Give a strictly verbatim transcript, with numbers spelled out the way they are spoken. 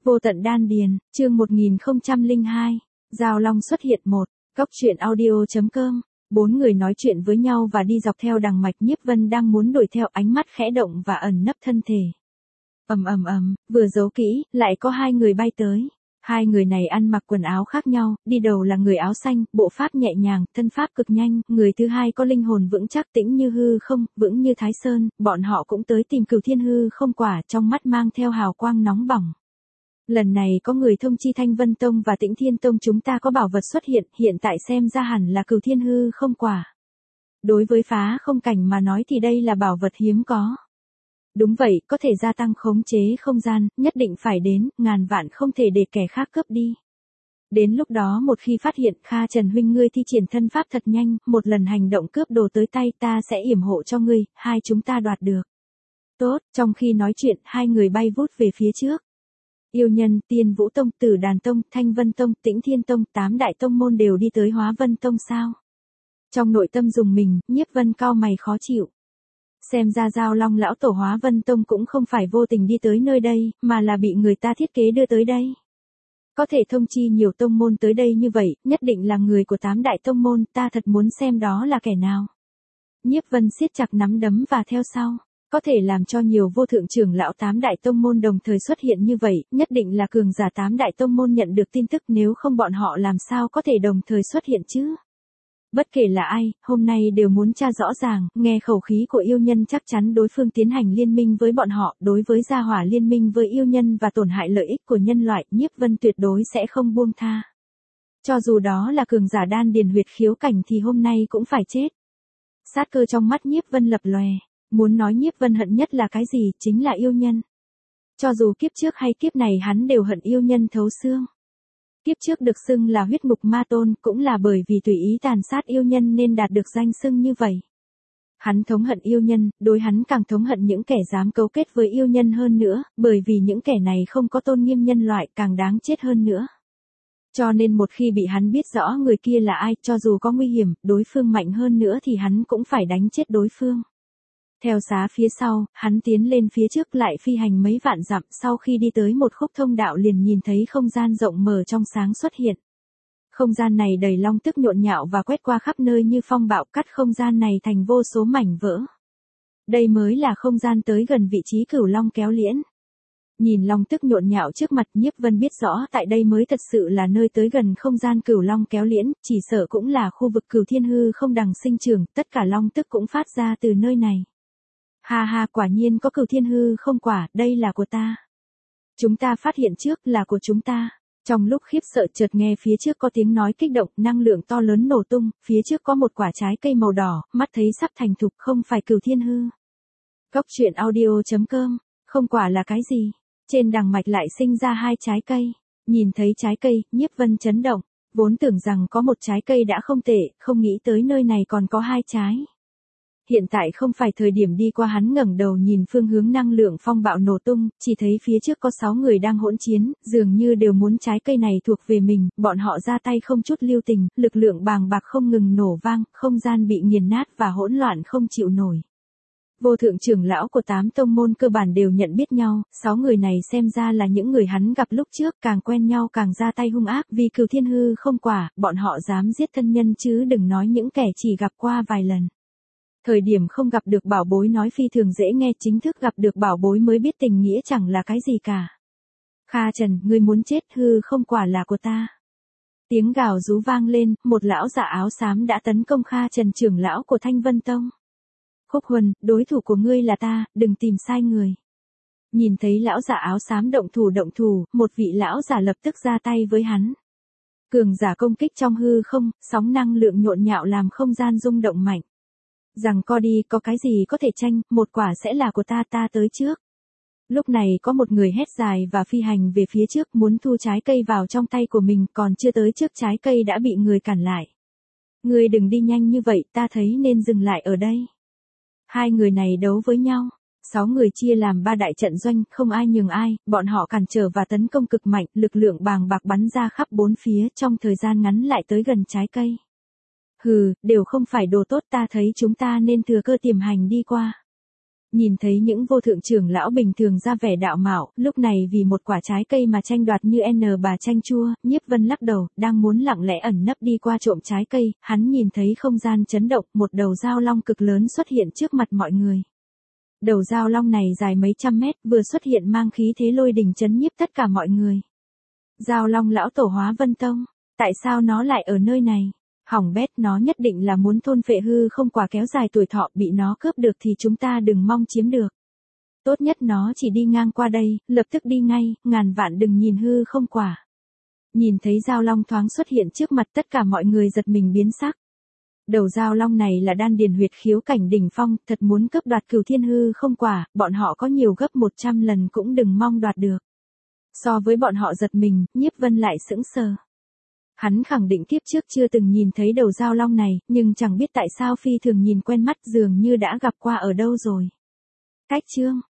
Vô tận đan điền, chương một nghìn không trăm lẻ hai, Giao Long xuất hiện một, Cốc truyện audio.com, bốn người nói chuyện với nhau và đi dọc theo đằng mạch. Nhiếp Vân đang muốn đuổi theo, ánh mắt khẽ động và ẩn nấp thân thể. Ầm ầm ầm, vừa giấu kỹ, lại có hai người bay tới. Hai người này ăn mặc quần áo khác nhau, đi đầu là người áo xanh, bộ pháp nhẹ nhàng, thân pháp cực nhanh, người thứ hai có linh hồn vững chắc, tĩnh như hư không, vững như Thái Sơn, bọn họ cũng tới tìm Cửu Thiên Hư không quả, trong mắt mang theo hào quang nóng bỏng. Lần này có người thông chi Thanh Vân Tông và Tĩnh Thiên Tông chúng ta có bảo vật xuất hiện, hiện tại xem ra hẳn là Cửu Thiên Hư không quả. Đối với phá không cảnh mà nói thì đây là bảo vật hiếm có. Đúng vậy, có thể gia tăng khống chế không gian, nhất định phải đến, ngàn vạn không thể để kẻ khác cướp đi. Đến lúc đó một khi phát hiện, Kha Trần huynh ngươi thi triển thân pháp thật nhanh, một lần hành động cướp đồ tới tay ta sẽ yểm hộ cho ngươi, hai chúng ta đoạt được. Tốt, trong khi nói chuyện, hai người bay vút về phía trước. Yêu Nhân, Tiên Vũ Tông, Tử Đàn Tông, Thanh Vân Tông, Tĩnh Thiên Tông, tám đại tông môn đều đi tới Hóa Vân Tông sao? Trong nội tâm dùng mình, Nhiếp Vân cau mày khó chịu. Xem ra Giao Long lão tổ Hóa Vân Tông cũng không phải vô tình đi tới nơi đây, mà là bị người ta thiết kế đưa tới đây. Có thể thông chi nhiều tông môn tới đây như vậy, nhất định là người của tám đại tông môn, ta thật muốn xem đó là kẻ nào. Nhiếp Vân siết chặt nắm đấm và theo sau. Có thể làm cho nhiều vô thượng trưởng lão tám đại tông môn đồng thời xuất hiện như vậy, nhất định là cường giả tám đại tông môn nhận được tin tức, nếu không bọn họ làm sao có thể đồng thời xuất hiện chứ. Bất kể là ai, hôm nay đều muốn tra rõ ràng, nghe khẩu khí của yêu nhân chắc chắn đối phương tiến hành liên minh với bọn họ, đối với gia hỏa liên minh với yêu nhân và tổn hại lợi ích của nhân loại, Nhiếp Vân tuyệt đối sẽ không buông tha. Cho dù đó là cường giả đan điền huyệt khiếu cảnh thì hôm nay cũng phải chết. Sát cơ trong mắt Nhiếp Vân lập lòe, muốn nói Nhiếp Vân hận nhất là cái gì, chính là yêu nhân. Cho dù kiếp trước hay kiếp này hắn đều hận yêu nhân thấu xương. Kiếp trước được xưng là huyết mục ma tôn, cũng là bởi vì tùy ý tàn sát yêu nhân nên đạt được danh xưng như vậy. Hắn thống hận yêu nhân, đối hắn càng thống hận những kẻ dám cấu kết với yêu nhân hơn nữa, bởi vì những kẻ này không có tôn nghiêm nhân loại, càng đáng chết hơn nữa. Cho nên một khi bị hắn biết rõ người kia là ai, cho dù có nguy hiểm, đối phương mạnh hơn nữa thì hắn cũng phải đánh chết đối phương. Theo xá phía sau, hắn tiến lên phía trước lại phi hành mấy vạn dặm, sau khi đi tới một khúc thông đạo liền nhìn thấy không gian rộng mở trong sáng xuất hiện. Không gian này đầy long tức nhộn nhạo và quét qua khắp nơi như phong bạo, cắt không gian này thành vô số mảnh vỡ. Đây mới là không gian tới gần vị trí Cửu Long kéo liễn. Nhìn long tức nhộn nhạo trước mặt, Nhiếp Vân biết rõ tại đây mới thật sự là nơi tới gần không gian Cửu Long kéo liễn, chỉ sợ cũng là khu vực Cửu Thiên Hư không đằng sinh trưởng, tất cả long tức cũng phát ra từ nơi này. Ha ha, quả nhiên có Cửu Thiên Hư không quả, đây là của ta. Chúng ta phát hiện trước, là của chúng ta. Trong lúc khiếp sợ chợt nghe phía trước có tiếng nói kích động, năng lượng to lớn nổ tung, phía trước có một quả trái cây màu đỏ, mắt thấy sắp thành thục, không phải Cửu Thiên Hư. Cốc truyện audio.com, không quả là cái gì? Trên đằng mạch lại sinh ra hai trái cây. Nhìn thấy trái cây, Nhiếp Vân chấn động, vốn tưởng rằng có một trái cây đã không tệ, không nghĩ tới nơi này còn có hai trái. Hiện tại không phải thời điểm đi qua, hắn ngẩng đầu nhìn phương hướng năng lượng phong bạo nổ tung, chỉ thấy phía trước có sáu người đang hỗn chiến, dường như đều muốn trái cây này thuộc về mình, bọn họ ra tay không chút lưu tình, lực lượng bàng bạc không ngừng nổ vang, không gian bị nghiền nát và hỗn loạn không chịu nổi. Vô thượng trưởng lão của tám tông môn cơ bản đều nhận biết nhau, sáu người này xem ra là những người hắn gặp lúc trước, càng quen nhau càng ra tay hung ác, vì Cửu Thiên Hư không quả, bọn họ dám giết thân nhân chứ đừng nói những kẻ chỉ gặp qua vài lần. Thời điểm không gặp được bảo bối nói phi thường dễ nghe, chính thức gặp được bảo bối mới biết tình nghĩa chẳng là cái gì cả. Kha Trần, ngươi muốn chết, hư không quả là của ta. Tiếng gào rú vang lên, một lão giả áo xám đã tấn công Kha Trần trưởng lão của Thanh Vân Tông. Khúc Huân, đối thủ của ngươi là ta, đừng tìm sai người. Nhìn thấy lão giả áo xám động thủ động thủ, một vị lão giả lập tức ra tay với hắn. Cường giả công kích trong hư không, sóng năng lượng nhộn nhạo làm không gian rung động mạnh. Rằng co đi, có cái gì có thể tranh, một quả sẽ là của ta, ta tới trước. Lúc này có một người hét dài và phi hành về phía trước, muốn thu trái cây vào trong tay của mình, còn chưa tới trước trái cây đã bị người cản lại. Ngươi đừng đi nhanh như vậy, ta thấy nên dừng lại ở đây. Hai người này đấu với nhau, sáu người chia làm ba đại trận doanh, không ai nhường ai, bọn họ cản trở và tấn công cực mạnh, lực lượng bàng bạc bắn ra khắp bốn phía, trong thời gian ngắn lại tới gần trái cây. Hừ, đều không phải đồ tốt, ta thấy chúng ta nên thừa cơ tiềm hành đi qua. Nhìn thấy những vô thượng trưởng lão bình thường ra vẻ đạo mạo, lúc này vì một quả trái cây mà tranh đoạt như N bà chanh chua, Nhiếp Vân lắc đầu, đang muốn lặng lẽ ẩn nấp đi qua trộm trái cây, hắn nhìn thấy không gian chấn động, một đầu dao long cực lớn xuất hiện trước mặt mọi người. Đầu dao long này dài mấy trăm mét, vừa xuất hiện mang khí thế lôi đình chấn nhiếp tất cả mọi người. Dao long lão tổ Hóa Vân Tông, tại sao nó lại ở nơi này? Hỏng bét, nó nhất định là muốn thôn phệ hư không quả kéo dài tuổi thọ, bị nó cướp được thì chúng ta đừng mong chiếm được. Tốt nhất nó chỉ đi ngang qua đây, lập tức đi ngay, ngàn vạn đừng nhìn hư không quả. Nhìn thấy dao long thoáng xuất hiện trước mặt, tất cả mọi người giật mình biến sắc. Đầu dao long này là đan điền huyệt khiếu cảnh đỉnh phong, thật muốn cướp đoạt cửu thiên hư không quả, bọn họ có nhiều gấp một trăm lần cũng đừng mong đoạt được. So với bọn họ giật mình, Nhiếp Vân lại sững sờ. Hắn khẳng định kiếp trước chưa từng nhìn thấy đầu dao long này, nhưng chẳng biết tại sao phi thường nhìn quen mắt, dường như đã gặp qua ở đâu rồi. Cách chương